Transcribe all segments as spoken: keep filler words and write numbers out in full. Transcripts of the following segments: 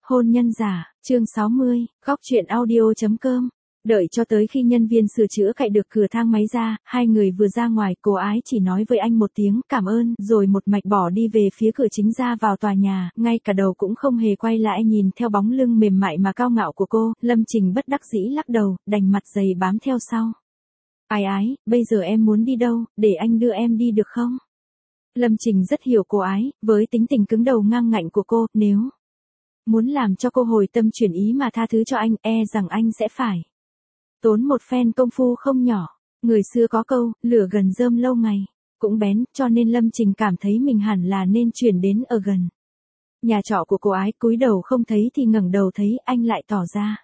Hôn nhân giả, chương sáu mươi, góc truyện audio.com. Đợi cho tới khi nhân viên sửa chữa cạy được cửa thang máy ra, hai người vừa ra ngoài, cô ái chỉ nói với anh một tiếng cảm ơn, rồi một mạch bỏ đi về phía cửa chính ra vào tòa nhà, ngay cả đầu cũng không hề quay lại nhìn theo bóng lưng mềm mại mà cao ngạo của cô. Lâm Trình bất đắc dĩ lắc đầu, đành mặt dày bám theo sau. Ái ái, bây giờ em muốn đi đâu, để anh đưa em đi được không? Lâm Trình rất hiểu cô ái, với tính tình cứng đầu ngang ngạnh của cô, nếu muốn làm cho cô hồi tâm chuyển ý mà tha thứ cho anh, e rằng anh sẽ phải tốn một phen công phu không nhỏ. Người xưa có câu, lửa gần rơm lâu ngày cũng bén, cho nên Lâm Trình cảm thấy mình hẳn là nên chuyển đến ở gần nhà trọ của cô ái. Cúi đầu không thấy thì ngẩng đầu thấy, anh lại tỏ ra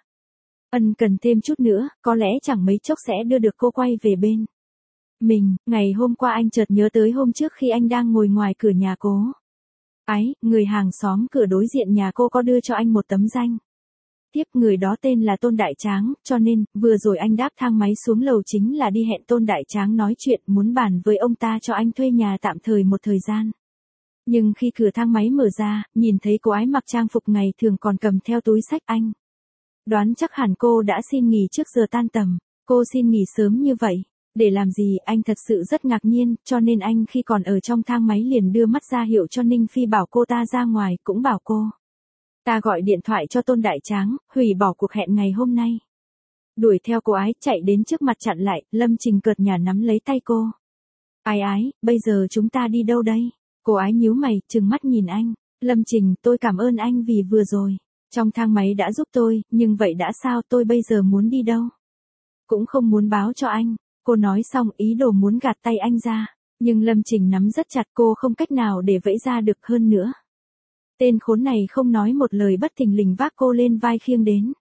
ân cần thêm chút nữa, có lẽ chẳng mấy chốc sẽ đưa được cô quay về bên mình. Ngày hôm qua anh chợt nhớ tới hôm trước khi anh đang ngồi ngoài cửa nhà cô ái, người hàng xóm cửa đối diện nhà cô có đưa cho anh một tấm danh tiếp, người đó tên là Tôn Đại Tráng, cho nên, vừa rồi anh đáp thang máy xuống lầu chính là đi hẹn Tôn Đại Tráng nói chuyện, muốn bàn với ông ta cho anh thuê nhà tạm thời một thời gian. Nhưng khi cửa thang máy mở ra, nhìn thấy cô ái mặc trang phục ngày thường còn cầm theo túi xách, anh đoán chắc hẳn cô đã xin nghỉ trước giờ tan tầm. Cô xin nghỉ sớm như vậy để làm gì? Anh thật sự rất ngạc nhiên, cho nên anh khi còn ở trong thang máy liền đưa mắt ra hiệu cho Ninh Phi bảo cô ta ra ngoài, cũng bảo cô ta gọi điện thoại cho Tôn Đại Tráng, hủy bỏ cuộc hẹn ngày hôm nay. Đuổi theo cô ái, chạy đến trước mặt chặn lại, Lâm Trình cợt nhả nắm lấy tay cô. Ái ái, bây giờ chúng ta đi đâu đây? Cô ái nhíu mày, trừng mắt nhìn anh. Lâm Trình, tôi cảm ơn anh vì vừa rồi trong thang máy đã giúp tôi, nhưng vậy đã sao? Tôi bây giờ muốn đi đâu cũng không muốn báo cho anh. Cô nói xong, ý đồ muốn gạt tay anh ra, nhưng Lâm Trình nắm rất chặt, cô không cách nào để vẫy ra được. Hơn nữa, tên khốn này không nói một lời bất thình lình vác cô lên vai khiêng đến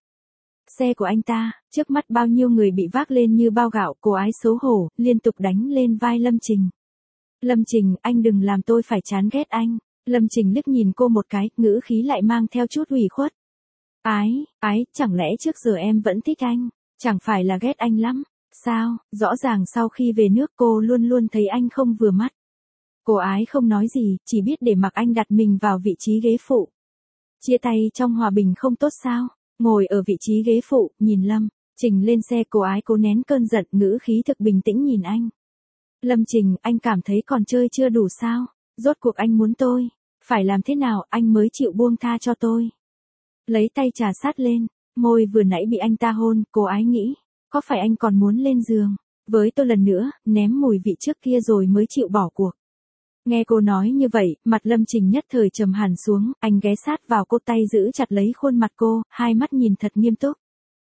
xe của anh ta. Trước mắt bao nhiêu người bị vác lên như bao gạo, cô ái xấu hổ, liên tục đánh lên vai Lâm Trình. Lâm Trình, anh đừng làm tôi phải chán ghét anh. Lâm Trình liếc nhìn cô một cái, ngữ khí lại mang theo chút ủy khuất. Ái, ái, chẳng lẽ trước giờ em vẫn thích anh? Chẳng phải là ghét anh lắm sao? Rõ ràng sau khi về nước cô luôn luôn thấy anh không vừa mắt. Cô ái không nói gì, chỉ biết để mặc anh đặt mình vào vị trí ghế phụ. Chia tay trong hòa bình không tốt sao? Ngồi ở vị trí ghế phụ, nhìn Lâm Trình lên xe, cô ái cố nén cơn giận, ngữ khí thực bình tĩnh nhìn anh. Lâm Trình, anh cảm thấy còn chơi chưa đủ sao? Rốt cuộc anh muốn tôi phải làm thế nào anh mới chịu buông tha cho tôi? Lấy tay trà sát lên môi vừa nãy bị anh ta hôn, cô ái nghĩ, có phải anh còn muốn lên giường với tôi lần nữa, ném mùi vị trước kia rồi mới chịu bỏ cuộc? Nghe cô nói như vậy, mặt Lâm Trình nhất thời trầm hẳn xuống, anh ghé sát vào cô, tay giữ chặt lấy khuôn mặt cô, hai mắt nhìn thật nghiêm túc.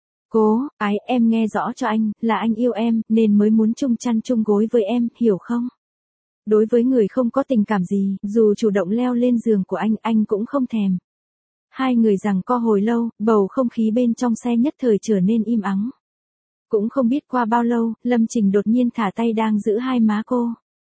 Cố, ái, em nghe rõ cho anh, là anh yêu em, nên mới muốn chung chăn chung gối với em, hiểu không? Đối với người không có tình cảm gì, dù chủ động leo lên giường của anh, anh cũng không thèm. Hai người giằng co hồi lâu, bầu không khí bên trong xe nhất thời trở nên im ắng. Cũng không biết qua bao lâu, Lâm Trình đột nhiên thả tay đang giữ hai má cô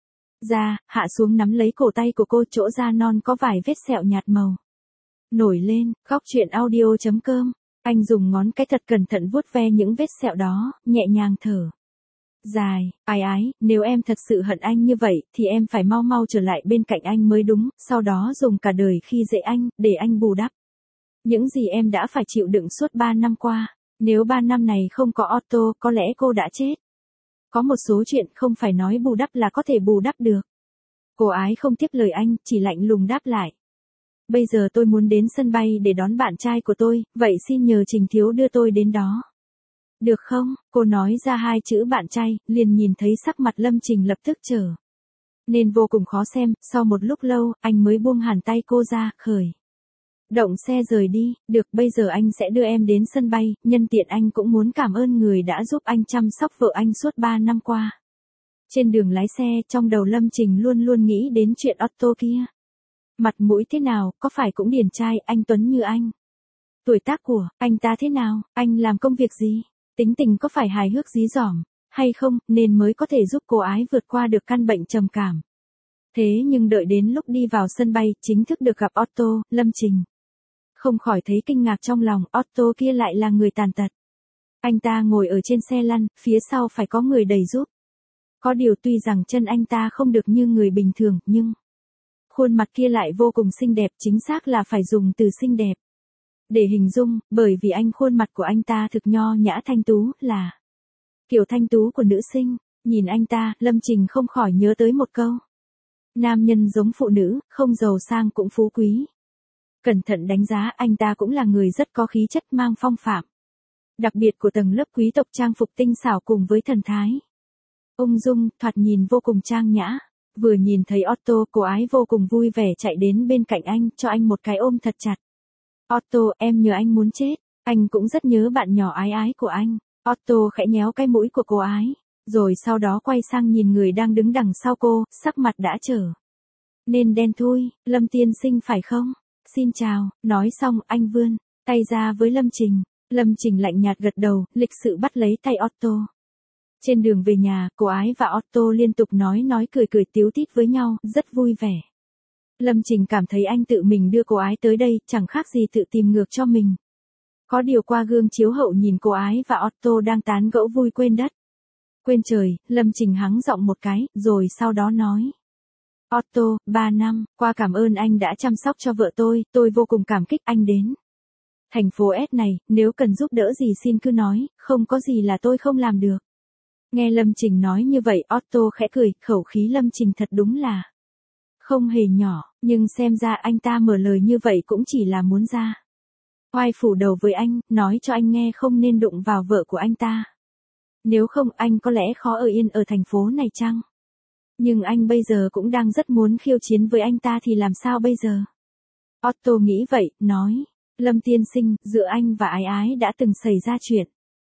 ra, hạ xuống nắm lấy cổ tay của cô, chỗ da non có vài vết sẹo nhạt màu nổi lên. Góc truyện audio.com. Anh dùng ngón cái thật cẩn thận vuốt ve những vết sẹo đó, nhẹ nhàng thở dài. Ái ái, nếu em thật sự hận anh như vậy, thì em phải mau mau trở lại bên cạnh anh mới đúng, sau đó dùng cả đời khi dễ anh, để anh bù đắp những gì em đã phải chịu đựng suốt ba năm qua. Nếu ba năm này không có Otto, có lẽ cô đã chết. Có một số chuyện không phải nói bù đắp là có thể bù đắp được. Cô ái không tiếp lời anh, chỉ lạnh lùng đáp lại. Bây giờ tôi muốn đến sân bay để đón bạn trai của tôi, vậy xin nhờ Trình thiếu đưa tôi đến đó. Được không? Cô nói ra hai chữ bạn trai, liền nhìn thấy sắc mặt Lâm Trình lập tức trở nên vô cùng khó xem. Sau một lúc lâu, anh mới buông hẳn tay cô ra, khởi động xe rời đi. Được, bây giờ anh sẽ đưa em đến sân bay, nhân tiện anh cũng muốn cảm ơn người đã giúp anh chăm sóc vợ anh suốt ba năm qua. Trên đường lái xe, trong đầu Lâm Trình luôn luôn nghĩ đến chuyện Otto kia. Mặt mũi thế nào, có phải cũng điển trai, anh tuấn như anh? Tuổi tác của anh ta thế nào, anh làm công việc gì? Tính tình có phải hài hước dí dỏm hay không, nên mới có thể giúp cô ái vượt qua được căn bệnh trầm cảm. Thế nhưng đợi đến lúc đi vào sân bay, chính thức được gặp Otto, Lâm Trình không khỏi thấy kinh ngạc trong lòng. Otto kia lại là người tàn tật. Anh ta ngồi ở trên xe lăn, phía sau phải có người đẩy giúp. Có điều tuy rằng chân anh ta không được như người bình thường, nhưng khuôn mặt kia lại vô cùng xinh đẹp, chính xác là phải dùng từ xinh đẹp. Để hình dung, bởi vì anh khuôn mặt của anh ta thực nho nhã thanh tú, là kiểu thanh tú của nữ sinh. Nhìn anh ta, Lâm Trình không khỏi nhớ tới một câu. Nam nhân giống phụ nữ, không giàu sang cũng phú quý. Cẩn thận đánh giá, anh ta cũng là người rất có khí chất mang phong phạm. Đặc biệt của tầng lớp quý tộc trang phục tinh xảo cùng với thần thái. Ung dung, thoạt nhìn vô cùng trang nhã. Vừa nhìn thấy Otto, cô ái vô cùng vui vẻ chạy đến bên cạnh anh, cho anh một cái ôm thật chặt. Otto, em nhớ anh muốn chết. Anh cũng rất nhớ bạn nhỏ ái ái của anh. Otto khẽ nhéo cái mũi của cô ái. Rồi sau đó quay sang nhìn người đang đứng đằng sau cô, sắc mặt đã trở nên đen thui. Lâm tiên sinh phải không? Xin chào. Nói xong, anh vươn tay ra với Lâm Trình. Lâm Trình lạnh nhạt gật đầu, lịch sự bắt lấy tay Otto. Trên đường về nhà, cô ái và Otto liên tục nói nói cười cười tíu tít với nhau, rất vui vẻ. Lâm Trình cảm thấy anh tự mình đưa cô ái tới đây, chẳng khác gì tự tìm ngược cho mình. Có điều qua gương chiếu hậu nhìn cô ái và Otto đang tán gẫu vui quên đất. Quên trời, Lâm Trình hắng giọng một cái, rồi sau đó nói. Otto, ba năm, qua cảm ơn anh đã chăm sóc cho vợ tôi, tôi vô cùng cảm kích anh đến thành phố S này, nếu cần giúp đỡ gì xin cứ nói, không có gì là tôi không làm được. Nghe Lâm Trình nói như vậy, Otto khẽ cười, khẩu khí Lâm Trình thật đúng là không hề nhỏ, nhưng xem ra anh ta mở lời như vậy cũng chỉ là muốn ra oai phủ đầu với anh, nói cho anh nghe không nên đụng vào vợ của anh ta. Nếu không anh có lẽ khó ở yên ở thành phố này chăng? Nhưng anh bây giờ cũng đang rất muốn khiêu chiến với anh ta thì làm sao bây giờ? Otto nghĩ vậy, nói. Lâm tiên sinh, giữa anh và ái ái đã từng xảy ra chuyện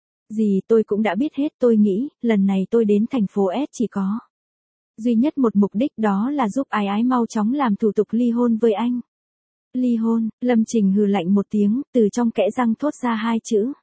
gì tôi cũng đã biết hết. Tôi nghĩ, lần này tôi đến thành phố S chỉ có duy nhất một mục đích, đó là giúp ái ái mau chóng làm thủ tục ly hôn với anh. Ly hôn? Lâm Trình hừ lạnh một tiếng, từ trong kẽ răng thốt ra hai chữ.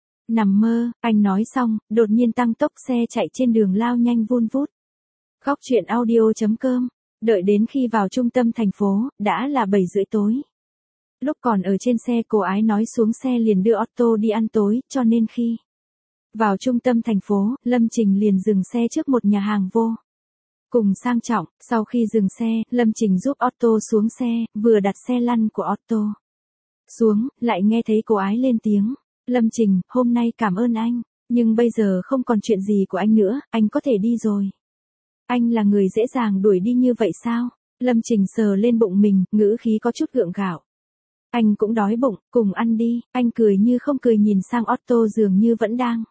Nằm mơ. Anh nói xong, đột nhiên tăng tốc xe chạy trên đường lao nhanh vun vút. Góc truyện audio chấm com. Đợi đến khi vào trung tâm thành phố, đã là bảy rưỡi tối. Lúc còn ở trên xe, cô ái nói xuống xe liền đưa Otto đi ăn tối, cho nên khi vào trung tâm thành phố, Lâm Trình liền dừng xe trước một nhà hàng vô cùng sang trọng. Sau khi dừng xe, Lâm Trình giúp Otto xuống xe, vừa đặt xe lăn của Otto xuống, lại nghe thấy cô ái lên tiếng. Lâm Trình, hôm nay cảm ơn anh, nhưng bây giờ không còn chuyện gì của anh nữa, anh có thể đi rồi. Anh là người dễ dàng đuổi đi như vậy sao? Lâm Trình sờ lên bụng mình, ngữ khí có chút gượng gạo. Anh cũng đói bụng, cùng ăn đi. Anh cười như không cười nhìn sang Otto dường như vẫn đang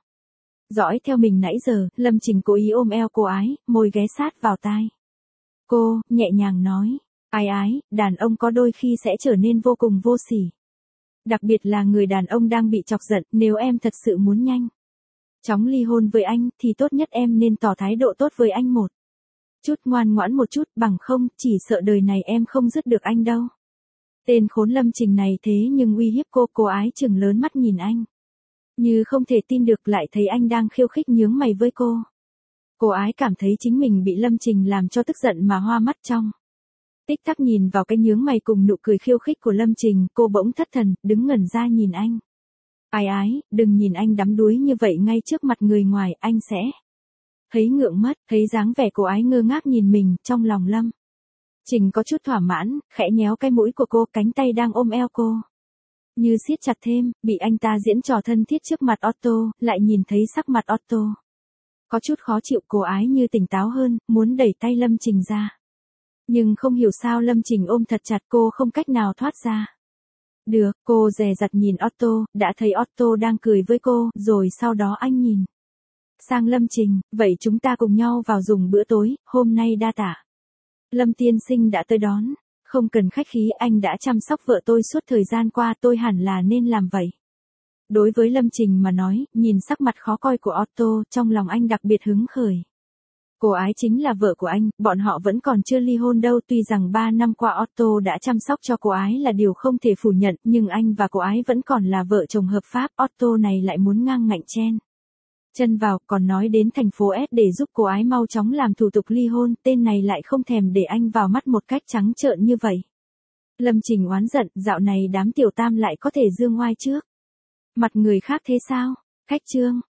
dõi theo mình nãy giờ. Lâm Trình cố ý ôm eo cô ái, môi ghé sát vào tai cô, nhẹ nhàng nói. Ái ái, đàn ông có đôi khi sẽ trở nên vô cùng vô sỉ. Đặc biệt là người đàn ông đang bị chọc giận. Nếu em thật sự muốn nhanh chóng ly hôn với anh, thì tốt nhất em nên tỏ thái độ tốt với anh một chút, ngoan ngoãn một chút, bằng không, chỉ sợ đời này em không dứt được anh đâu. Tên khốn Lâm Trình này thế nhưng uy hiếp cô. Cô ái chừng lớn mắt nhìn anh, như không thể tin được, lại thấy anh đang khiêu khích nhướng mày với cô. Cô ái cảm thấy chính mình bị Lâm Trình làm cho tức giận mà hoa mắt trong tích tắc. Nhìn vào cái nhướng mày cùng nụ cười khiêu khích của Lâm Trình, cô bỗng thất thần, đứng ngẩn ra nhìn anh. Ái ái, đừng nhìn anh đắm đuối như vậy ngay trước mặt người ngoài, anh sẽ thấy ngượng mất. Thấy dáng vẻ cô ái ngơ ngác nhìn mình, trong lòng Lâm Trình có chút thỏa mãn, khẽ nhéo cái mũi của cô, cánh tay đang ôm eo cô như siết chặt thêm. Bị anh ta diễn trò thân thiết trước mặt Otto, lại nhìn thấy sắc mặt Otto có chút khó chịu, cô ái như tỉnh táo hơn, muốn đẩy tay Lâm Trình ra. Nhưng không hiểu sao Lâm Trình ôm thật chặt cô, không cách nào thoát ra được. Cô dè dặt nhìn Otto, đã thấy Otto đang cười với cô, rồi sau đó anh nhìn sang Lâm Trình. Vậy chúng ta cùng nhau vào dùng bữa tối, hôm nay đa tạ Lâm tiên sinh đã tới đón. Không cần khách khí, anh đã chăm sóc vợ tôi suốt thời gian qua, tôi hẳn là nên làm vậy. Đối với Lâm Trình mà nói, nhìn sắc mặt khó coi của Otto, trong lòng anh đặc biệt hứng khởi. Cô ái chính là vợ của anh, bọn họ vẫn còn chưa ly hôn đâu. Tuy rằng ba năm qua Otto đã chăm sóc cho cô ái là điều không thể phủ nhận, nhưng anh và cô ái vẫn còn là vợ chồng hợp pháp. Otto này lại muốn ngang ngạnh chen chân vào, còn nói đến thành phố S để giúp cô ái mau chóng làm thủ tục ly hôn. Tên này lại không thèm để anh vào mắt một cách trắng trợn như vậy. Lâm Trình oán giận, dạo này đám tiểu tam lại có thể dương oai trước mặt người khác thế sao? Khách trương.